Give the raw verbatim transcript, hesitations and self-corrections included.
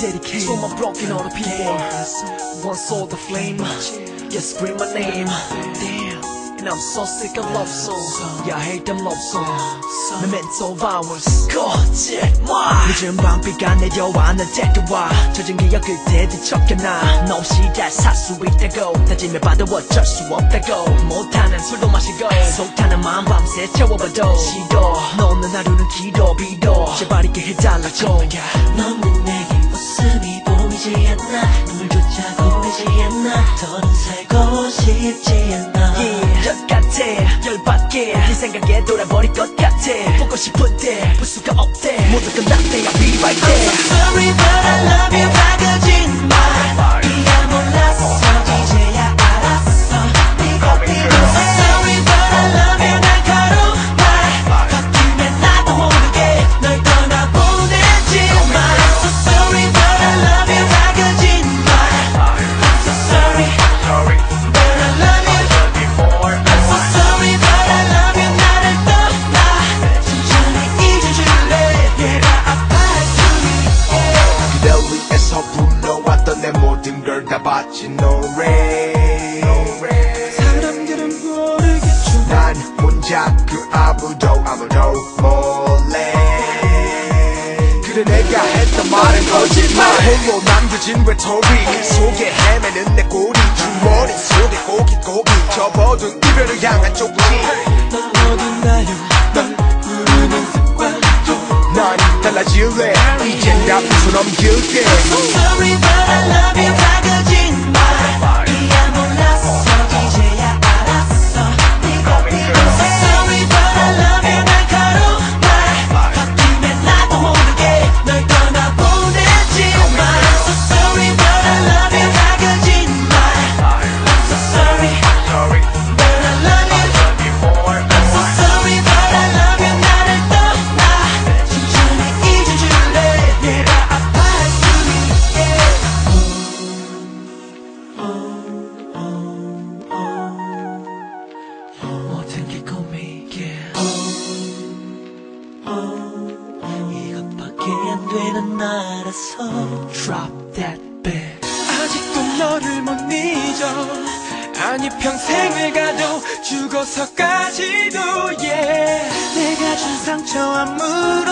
dedicated to all my broken hearted people. One soul the flame, yeah, scream my name. Damn, and I'm so sick of love songs. Yeah, I hate them love songs. Memento violence. 거짓말. 늦은 밤비가 내려와 날 데려와 젖은 기억 그때 뒤척여놔. 너 없이 잘 살 수 있다고 다짐해봐도 어쩔 수 없다고. 못하는 술도 마시고 속타는 마음 밤새 채워봐도 싫어. 너는 하루는 길어 빌어 제발 있게 해달라고. 너는 내게 웃음이 보이지 않나. 눈물조차 고이지 않나. 더는 살고 싶지 않아. yeah, 열 같아 열받게 네 생각에 돌아버릴 것 같아. 보고 싶은데 볼 수가 없대. 모두 끝났대 I'll be right there. I'm so sorry but I love you 다 거짓말. 네가 몰랐어 이제야 알았어. 네가 필요해. I'm so sorry but I love you 날카로운 말. 바뀌면 나도 모르게 널 떠나보내지만. I'm so sorry but I love you 다 거짓말. I'm so sorry but I love you. I'm so sorry but I love you 나를 떠나 천천히 잊어줄래. 얘가 아파했으니 그댈 위해서 불러왔던 내 모든 걸 다 바친 노래. 사람들은 모르겠죠. 난 혼자 그 아무도 아무도 몰래. 그래 내가 했던 말은 거짓말. 홀로 남겨진 외톨이 그 속에 헤매는 내 꼬리. 주머니 속에 고깃고기 접어둔 이별을 향한 쪽지. 넌 어딨나요 널 부르는 습관도. 난 달라질래 이젠 다 웃어 넘길게. I'm so sorry but I love you 다 거짓말. 네가 몰랐어 이제야 알았어. 네가 필요해. I'm so sorry but I love you 날카로운 말. 바뀌면 나도 모르게 널 떠나보내지만. I'm so sorry but I love you 다 거짓말. I'm so sorry but I love you. I'm so sorry but I love you 나를 떠나 천천히 잊어줄래. 얘가 아파했으니 모든 게 꿈이게 이것밖에 안 되는 나라서. Drop that beat. 아직도 너를 못 잊어. 아니 평생을 가도 죽어서까지도 yeah. 내가 준 상처 아무런